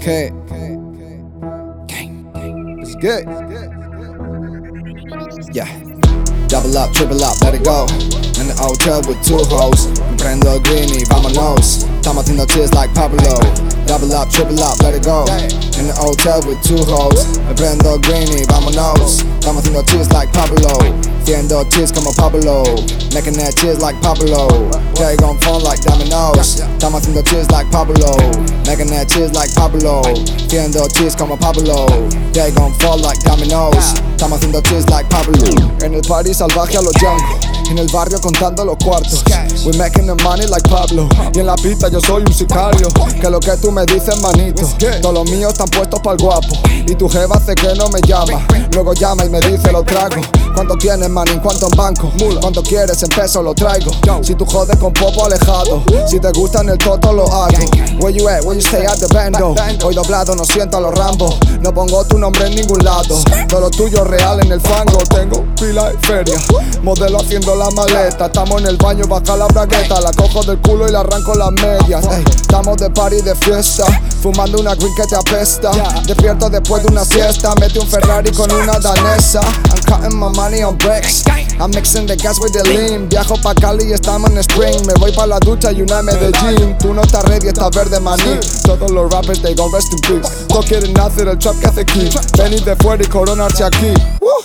Okay. It's good. Yeah. Double up, triple up, let it go. In the hotel with two hoes. Prendo el green y vámonos. Estamos haciendo cheers like Pablo. Double up, triple up, let it go. In the hotel with two hoes. Prendo el green y vámonos. Estamos haciendo cheers like Pablo. Haciendo cheers como Pablo. Making that cheers like Pablo. They gon' fall like dominoes. Estamos haciendo cheers like Pablo. Making that cheers like Pablo. Haciendo cheers como Pablo. They gon' fall like dominoes. Estamos haciendo cheers like Pablo. En el party salvaje a los Django. En el barrio contando los cuartos. We making the money like Pablo. Y en la pista yo soy un sicario. Que lo que tú me dices, manito. Todos los míos están puestos pa'l guapo. Y tu jeva hace que no me llama. Luego llama y me dice lo trago. ¿Cuánto tienes, manín? ¿Cuánto en banco? ¿Cuánto quieres? En peso lo traigo. Si tú jodes con popo alejado. Si te gusta en el toto lo hago. Where you at? Where you stay at the bando? Hoy doblado no siento a los Rambo. No pongo tu nombre en ningún lado. Todo lo tuyo real en el fango. Tengo pila y feria. Modelo haciendo la maleta. Estamos en el baño, baja la bragueta. La cojo del culo y la arranco las medias. Estamos de party de fiesta. Fumando una green que te apesta. Despierto después de una siesta. Mete un Ferrari con una danesa. I'm cutting my money on bricks. I'm mixing the gas with the lean. Viajo pa' Cali y estamos en spring. Me voy pa' la ducha y una Medellín. Tú no estás ready, estás verde, maní. Todos los rappers, they gon' rest in peace. Todos quieren hacer el trap que hace aquí. Venir de fuera y coronarse aquí.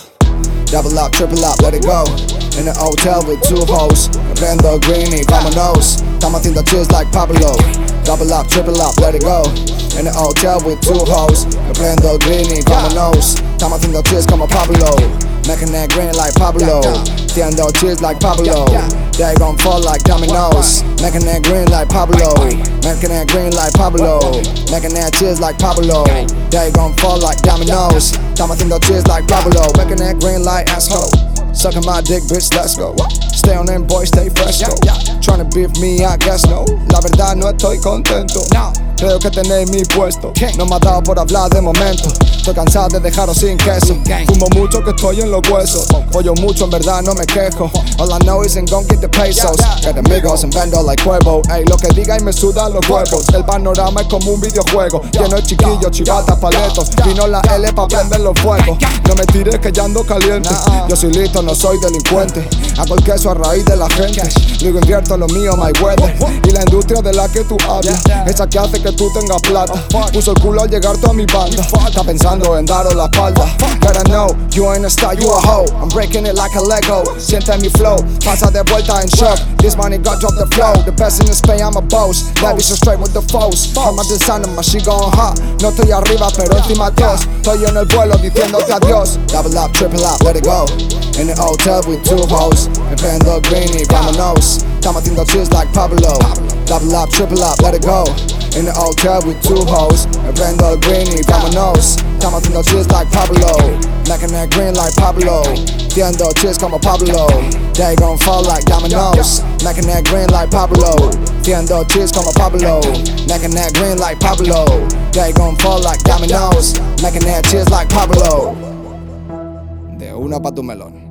Double up, triple up, let it go. In the hotel with two hoes. Prendo el green y vámonos. Estamos haciendo cheers like Pablo. Double up, triple up, let it go. In the hotel with two hoes. Prendo el green y vámonos. Estamos haciendo cheers como Pablo. Making that green like Pablo. Haciendo cheers like Pablo. They gon' fall like dominoes. Making that green like Pablo. Making that green like Pablo. Making that cheers like Pablo. They gon' fall like dominoes. Estamos haciendo cheers like Pablo. Making that green like asshole. Sucking my dick, bitch, let's go. Stay on them, boy, stay fresco. Tryna beef me, I guess no. La verdad no estoy contento. Creo que tenéis mi puesto. No me ha dado por hablar de momento. Estoy cansado de dejaros sin queso. Fumo mucho que estoy en los huesos. Pollo mucho, en verdad no me quejo. All I know is I'm gon' get the pesos. Got amigos en vendo like Cuervo. Ey, lo que diga y me sudan los huevos. El panorama es como un videojuego. Lleno de chiquillos, chivatas, paletos. Vino la L pa' prender los fuegos. No me tires que ya ando caliente. Yo soy listo, no soy delincuente. Hago el queso a raíz de la gente. Luego invierto lo mío, my weather. Y la industria de la que tú hablas, esa que hace que tú tengas plata. Puso el culo al llegar toda mi banda. Está pensando en daros la espalda. But I know, you ain't a star, you a hoe. I'm breaking it like a Lego. Siente mi flow, pasa de vuelta en shock. This money got drop the flow. The best in the Spain, I'm a boss. That so straight with the foes. I'm a designer, my shit going hot. No estoy arriba, pero encima Dios. Estoy en el vuelo diciéndote adiós. Double up, triple up, let it go. In the hotel with two hoes. Me prendo el green y vámonos. Estamos haciendo cheers like Pablo. Double up, triple up, let it go. In the hotel with two hoes. Me prendo el green y vámonos. Estamos haciendo cheers like Pablo. Making that green like Pablo. Haciendo cheers como Pablo. They gon' fall like dominoes. Making that green like Pablo. Haciendo cheers como Pablo. Making that green like Pablo. They gon' fall like dominoes. Making that cheers like Pablo. De una pa' tu melón.